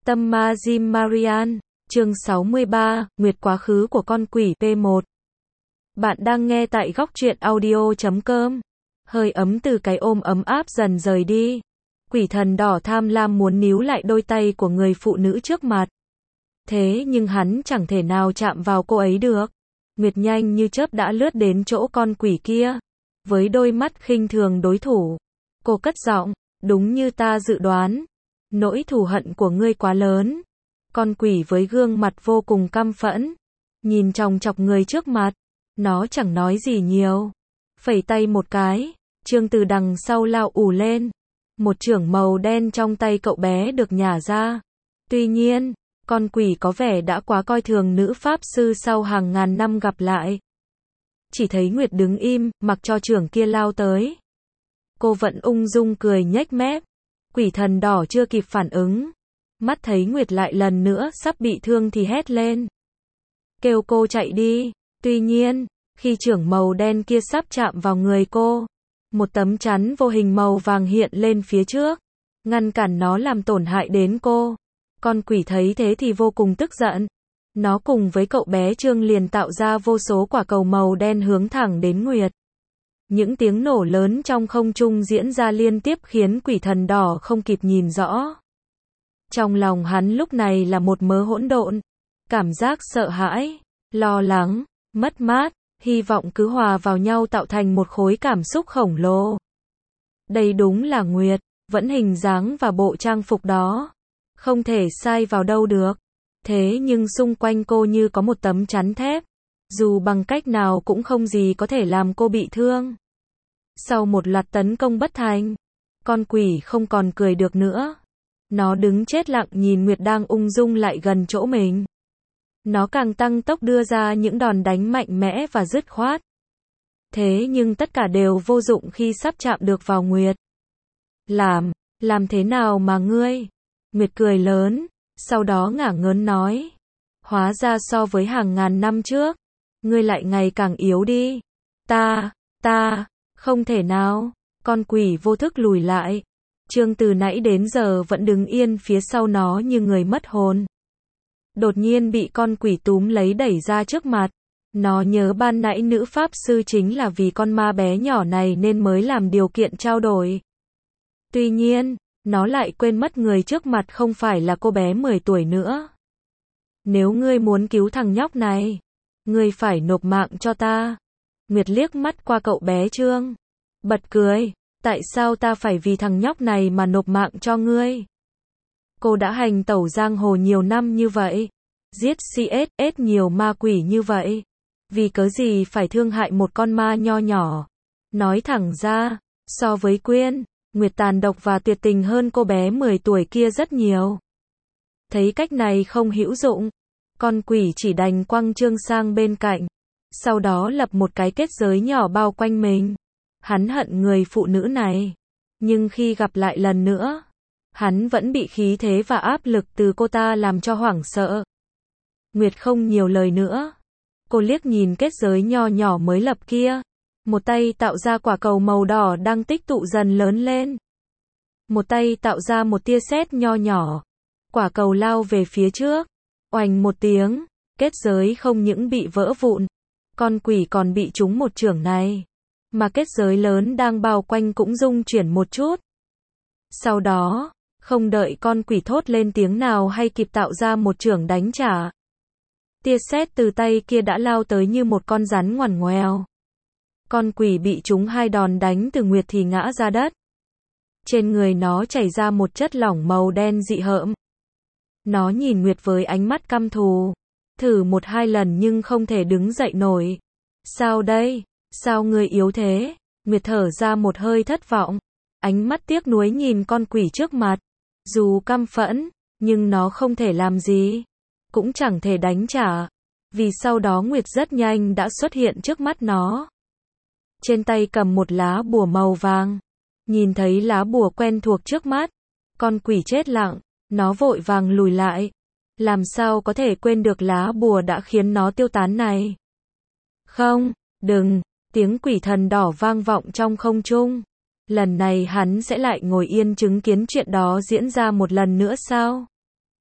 Tâm ma Jim Marian, chương 63, Nguyệt quá khứ của con quỷ P1. Bạn đang nghe tại góc truyện audio.com. Hơi ấm từ cái ôm ấm áp dần rời đi. Quỷ thần đỏ tham lam muốn níu lại đôi tay của người phụ nữ trước mặt. Thế nhưng hắn chẳng thể nào chạm vào cô ấy được. Nguyệt nhanh như chớp đã lướt đến chỗ con quỷ kia. Với đôi mắt khinh thường đối thủ, cô cất giọng, đúng như ta dự đoán. Nỗi thù hận của ngươi quá lớn. Con quỷ với gương mặt vô cùng căm phẫn, nhìn chòng chọc người trước mặt. Nó chẳng nói gì nhiều. Phẩy tay một cái, Trương từ đằng sau lao ù lên. Một chưởng màu đen trong tay cậu bé được nhả ra. Tuy nhiên, con quỷ có vẻ đã quá coi thường nữ pháp sư sau hàng ngàn năm gặp lại. Chỉ thấy Nguyệt đứng im, mặc cho chưởng kia lao tới. Cô vẫn ung dung cười nhếch mép. Quỷ thần đỏ chưa kịp phản ứng. Mắt thấy Nguyệt lại lần nữa sắp bị thương thì hét lên. Kêu cô chạy đi. Tuy nhiên, khi chưởng màu đen kia sắp chạm vào người cô, một tấm chắn vô hình màu vàng hiện lên phía trước, ngăn cản nó làm tổn hại đến cô. Con quỷ thấy thế thì vô cùng tức giận. Nó cùng với cậu bé Trương liền tạo ra vô số quả cầu màu đen hướng thẳng đến Nguyệt. Những tiếng nổ lớn trong không trung diễn ra liên tiếp khiến quỷ thần đỏ không kịp nhìn rõ. Trong lòng hắn lúc này là một mớ hỗn độn. Cảm giác sợ hãi, lo lắng, mất mát, hy vọng cứ hòa vào nhau tạo thành một khối cảm xúc khổng lồ. Đây đúng là Nguyệt, vẫn hình dáng và bộ trang phục đó. Không thể sai vào đâu được. Thế nhưng xung quanh cô như có một tấm chắn thép. Dù bằng cách nào cũng không gì có thể làm cô bị thương. Sau một loạt tấn công bất thành, con quỷ không còn cười được nữa. Nó đứng chết lặng nhìn Nguyệt đang ung dung lại gần chỗ mình. Nó càng tăng tốc đưa ra những đòn đánh mạnh mẽ và dứt khoát. Thế nhưng tất cả đều vô dụng khi sắp chạm được vào Nguyệt. Làm thế nào mà ngươi? Nguyệt cười lớn, sau đó ngả ngớn nói. Hóa ra so với hàng ngàn năm trước, ngươi lại ngày càng yếu đi. Không thể nào. Con quỷ vô thức lùi lại. Trương từ nãy đến giờ vẫn đứng yên phía sau nó như người mất hồn. Đột nhiên bị con quỷ túm lấy đẩy ra trước mặt. Nó nhớ ban nãy nữ pháp sư chính là vì con ma bé nhỏ này nên mới làm điều kiện trao đổi. Tuy nhiên, nó lại quên mất người trước mặt không phải là cô bé 10 tuổi nữa. Nếu ngươi muốn cứu thằng nhóc này, ngươi phải nộp mạng cho ta. Nguyệt liếc mắt qua cậu bé Trương, bật cười. Tại sao ta phải vì thằng nhóc này mà nộp mạng cho ngươi? Cô đã hành tẩu giang hồ nhiều năm như vậy, giết CSS nhiều ma quỷ như vậy, vì cớ gì phải thương hại một con ma nho nhỏ? Nói thẳng ra, so với Quyên, Nguyệt tàn độc và tuyệt tình hơn cô bé 10 tuổi kia rất nhiều. Thấy cách này không hữu dụng, con quỷ chỉ đành quăng Trương sang bên cạnh, sau đó lập một cái kết giới nhỏ bao quanh mình. Hắn hận người phụ nữ này, nhưng khi gặp lại lần nữa, hắn vẫn bị khí thế và áp lực từ cô ta làm cho hoảng sợ. Nguyệt không nhiều lời nữa. Cô liếc nhìn kết giới nho nhỏ mới lập kia. Một tay tạo ra quả cầu màu đỏ đang tích tụ dần lớn lên. Một tay tạo ra một tia sét nho nhỏ. Quả cầu lao về phía trước. Oành một tiếng, kết giới không những bị vỡ vụn, con quỷ còn bị trúng một chưởng này. Mà kết giới lớn đang bao quanh cũng rung chuyển một chút. Sau đó, không đợi con quỷ thốt lên tiếng nào hay kịp tạo ra một chưởng đánh trả, tia sét từ tay kia đã lao tới như một con rắn ngoằn ngoèo. Con quỷ bị trúng hai đòn đánh từ Nguyệt thì ngã ra đất. Trên người nó chảy ra một chất lỏng màu đen dị hợm. Nó nhìn Nguyệt với ánh mắt căm thù. Thử một hai lần nhưng không thể đứng dậy nổi. Sao đây? Sao ngươi yếu thế? Nguyệt thở ra một hơi thất vọng. Ánh mắt tiếc nuối nhìn con quỷ trước mặt. Dù căm phẫn, nhưng nó không thể làm gì. Cũng chẳng thể đánh trả. Vì sau đó Nguyệt rất nhanh đã xuất hiện trước mắt nó. Trên tay cầm một lá bùa màu vàng. Nhìn thấy lá bùa quen thuộc trước mắt, con quỷ chết lặng. Nó vội vàng lùi lại. Làm sao có thể quên được lá bùa đã khiến nó tiêu tán này? Không, đừng. Tiếng quỷ thần đỏ vang vọng trong không trung. Lần này hắn sẽ lại ngồi yên chứng kiến chuyện đó diễn ra một lần nữa sao?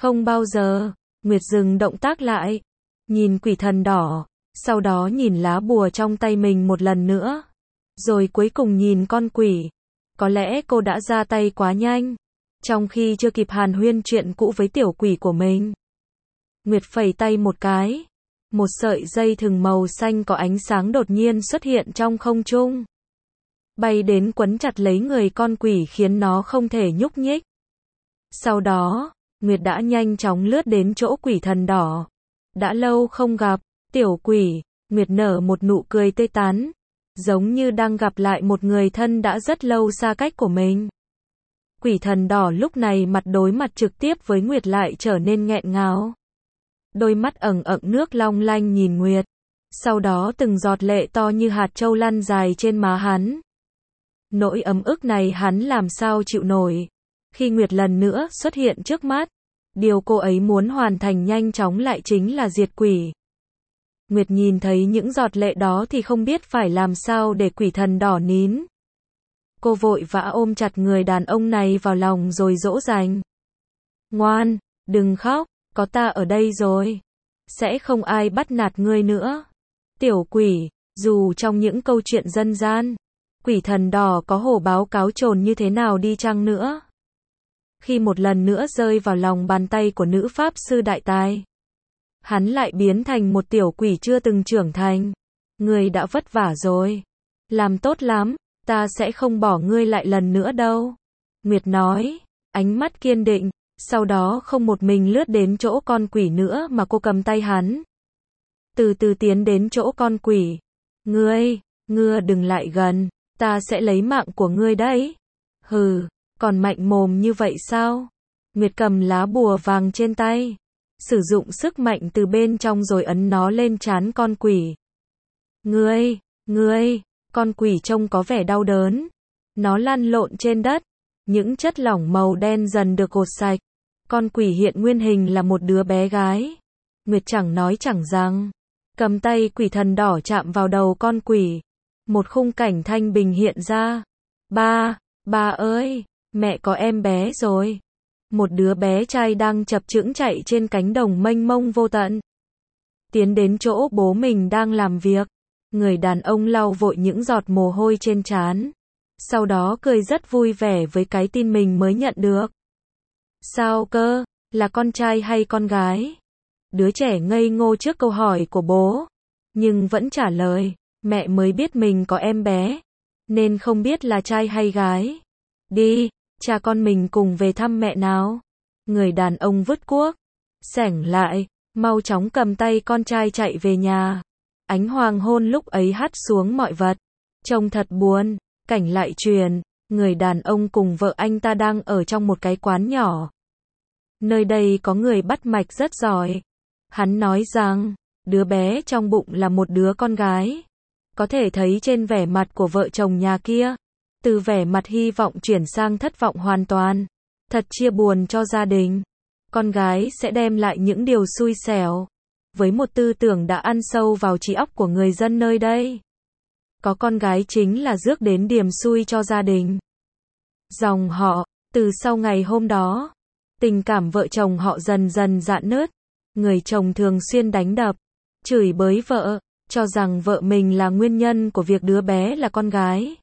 Không bao giờ. Nguyệt dừng động tác lại. Nhìn quỷ thần đỏ. Sau đó nhìn lá bùa trong tay mình một lần nữa. Rồi cuối cùng nhìn con quỷ. Có lẽ cô đã ra tay quá nhanh. Trong khi chưa kịp hàn huyên chuyện cũ với tiểu quỷ của mình. Nguyệt phẩy tay một cái. Một sợi dây thừng màu xanh có ánh sáng đột nhiên xuất hiện trong không trung. Bay đến quấn chặt lấy người con quỷ khiến nó không thể nhúc nhích. Sau đó, Nguyệt đã nhanh chóng lướt đến chỗ quỷ thần đỏ. Đã lâu không gặp, tiểu quỷ, Nguyệt nở một nụ cười tươi tắn. Giống như đang gặp lại một người thân đã rất lâu xa cách của mình. Quỷ thần đỏ lúc này mặt đối mặt trực tiếp với Nguyệt lại trở nên nghẹn ngào. Đôi mắt ẩn ẩn nước long lanh nhìn Nguyệt. Sau đó từng giọt lệ to như hạt châu lăn dài trên má hắn. Nỗi ấm ức này hắn làm sao chịu nổi. Khi Nguyệt lần nữa xuất hiện trước mắt, điều cô ấy muốn hoàn thành nhanh chóng lại chính là diệt quỷ. Nguyệt nhìn thấy những giọt lệ đó thì không biết phải làm sao để quỷ thần đỏ nín. Cô vội vã ôm chặt người đàn ông này vào lòng rồi dỗ dành. Ngoan, đừng khóc, có ta ở đây rồi. Sẽ không ai bắt nạt ngươi nữa. Tiểu quỷ, dù trong những câu chuyện dân gian, quỷ thần đỏ có hổ báo cáo trồn như thế nào đi chăng nữa. Khi một lần nữa rơi vào lòng bàn tay của nữ pháp sư đại tài, hắn lại biến thành một tiểu quỷ chưa từng trưởng thành. Ngươi đã vất vả rồi. Làm tốt lắm, ta sẽ không bỏ ngươi lại lần nữa đâu. Nguyệt nói, ánh mắt kiên định, sau đó không một mình lướt đến chỗ con quỷ nữa mà cô cầm tay hắn. Từ từ tiến đến chỗ con quỷ. Ngươi đừng lại gần, ta sẽ lấy mạng của ngươi đấy. Hừ, còn mạnh mồm như vậy sao? Nguyệt cầm lá bùa vàng trên tay. Sử dụng sức mạnh từ bên trong rồi ấn nó lên trán con quỷ. Ngươi, con quỷ trông có vẻ đau đớn. Nó lăn lộn trên đất. Những chất lỏng màu đen dần được gột sạch. Con quỷ hiện nguyên hình là một đứa bé gái. Nguyệt chẳng nói chẳng rằng. Cầm tay quỷ thần đỏ chạm vào đầu con quỷ. Một khung cảnh thanh bình hiện ra. Ba ơi, mẹ có em bé rồi. Một đứa bé trai đang chập chững chạy trên cánh đồng mênh mông vô tận. Tiến đến chỗ bố mình đang làm việc. Người đàn ông lau vội những giọt mồ hôi trên trán. Sau đó cười rất vui vẻ với cái tin mình mới nhận được. Sao cơ, là con trai hay con gái? Đứa trẻ ngây ngô trước câu hỏi của bố. Nhưng vẫn trả lời, mẹ mới biết mình có em bé. Nên không biết là trai hay gái. Đi, cha con mình cùng về thăm mẹ nào. Người đàn ông vứt cuốc. Xẻng lại, mau chóng cầm tay con trai chạy về nhà. Ánh hoàng hôn lúc ấy hắt xuống mọi vật. Trông thật buồn, cảnh lại truyền. Người đàn ông cùng vợ anh ta đang ở trong một cái quán nhỏ. Nơi đây có người bắt mạch rất giỏi. Hắn nói rằng, đứa bé trong bụng là một đứa con gái. Có thể thấy trên vẻ mặt của vợ chồng nhà kia. Từ vẻ mặt hy vọng chuyển sang thất vọng hoàn toàn. Thật chia buồn cho gia đình. Con gái sẽ đem lại những điều xui xẻo. Với một tư tưởng đã ăn sâu vào trí óc của người dân nơi đây. Có con gái chính là rước đến điểm xui cho gia đình. Dòng họ, từ sau ngày hôm đó, tình cảm vợ chồng họ dần dần rạn nứt. Người chồng thường xuyên đánh đập, chửi bới vợ, cho rằng vợ mình là nguyên nhân của việc đứa bé là con gái.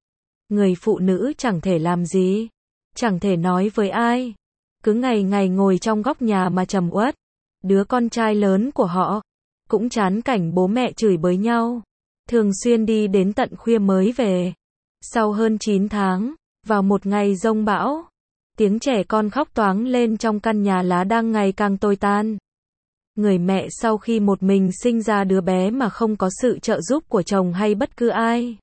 Người phụ nữ chẳng thể làm gì, chẳng thể nói với ai, cứ ngày ngày ngồi trong góc nhà mà trầm uất. Đứa con trai lớn của họ cũng chán cảnh bố mẹ chửi bới nhau, thường xuyên đi đến tận khuya mới về. Sau hơn 9 tháng, vào một ngày giông bão, tiếng trẻ con khóc toáng lên trong căn nhà lá đang ngày càng tồi tan. Người mẹ sau khi một mình sinh ra đứa bé mà không có sự trợ giúp của chồng hay bất cứ ai.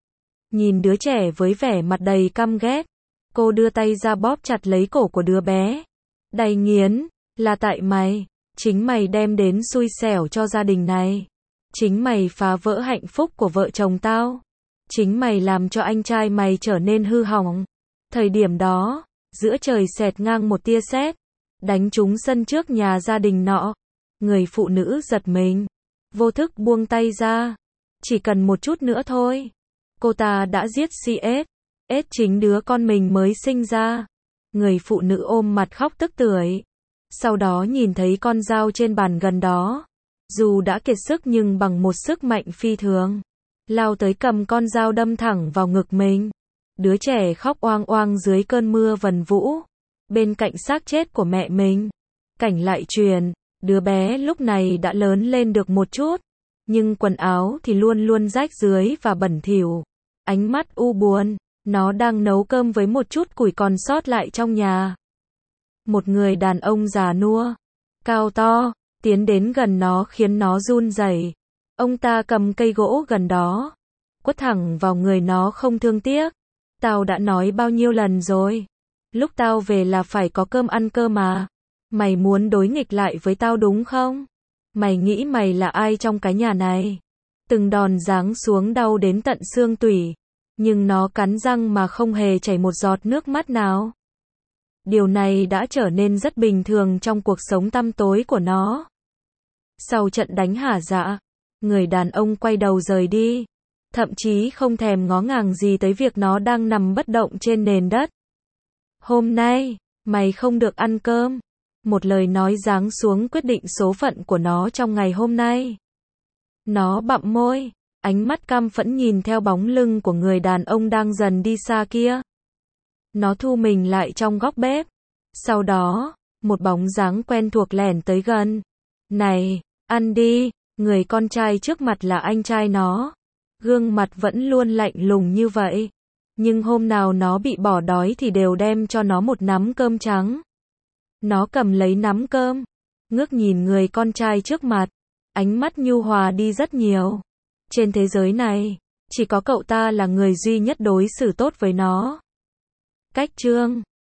Nhìn đứa trẻ với vẻ mặt đầy căm ghét, cô đưa tay ra bóp chặt lấy cổ của đứa bé. Đầy nghiến, là tại mày, chính mày đem đến xui xẻo cho gia đình này. Chính mày phá vỡ hạnh phúc của vợ chồng tao. Chính mày làm cho anh trai mày trở nên hư hỏng. Thời điểm đó, giữa trời xẹt ngang một tia sét, đánh trúng sân trước nhà gia đình nọ. Người phụ nữ giật mình, vô thức buông tay ra. Chỉ cần một chút nữa thôi. Cô ta đã giết CS chính đứa con mình mới sinh ra. Người phụ nữ ôm mặt khóc tức tưởi. Sau đó nhìn thấy con dao trên bàn gần đó. Dù đã kiệt sức nhưng bằng một sức mạnh phi thường. Lao tới cầm con dao đâm thẳng vào ngực mình. Đứa trẻ khóc oang oang dưới cơn mưa vần vũ. Bên cạnh xác chết của mẹ mình. Cảnh lại truyền, đứa bé lúc này đã lớn lên được một chút. Nhưng quần áo thì luôn luôn rách rưới và bẩn thỉu. Ánh mắt u buồn, nó đang nấu cơm với một chút củi còn sót lại trong nhà. Một người đàn ông già nua, cao to, tiến đến gần nó khiến nó run rẩy. Ông ta cầm cây gỗ gần đó, quất thẳng vào người nó không thương tiếc. Tao đã nói bao nhiêu lần rồi, lúc tao về là phải có cơm ăn cơ mà. Mày muốn đối nghịch lại với tao đúng không? Mày nghĩ mày là ai trong cái nhà này? Từng đòn giáng xuống đau đến tận xương tủy, nhưng nó cắn răng mà không hề chảy một giọt nước mắt nào. Điều này đã trở nên rất bình thường trong cuộc sống tăm tối của nó. Sau trận đánh hả dạ, người đàn ông quay đầu rời đi, thậm chí không thèm ngó ngàng gì tới việc nó đang nằm bất động trên nền đất. Hôm nay, mày không được ăn cơm. Một lời nói giáng xuống quyết định số phận của nó trong ngày hôm nay. Nó bặm môi, ánh mắt căm phẫn nhìn theo bóng lưng của người đàn ông đang dần đi xa kia. Nó thu mình lại trong góc bếp. Sau đó, một bóng dáng quen thuộc lẻn tới gần. Này, ăn đi, người con trai trước mặt là anh trai nó. Gương mặt vẫn luôn lạnh lùng như vậy. Nhưng hôm nào nó bị bỏ đói thì đều đem cho nó một nắm cơm trắng. Nó cầm lấy nắm cơm, ngước nhìn người con trai trước mặt, ánh mắt nhu hòa đi rất nhiều. Trên thế giới này, chỉ có cậu ta là người duy nhất đối xử tốt với nó. Cách chương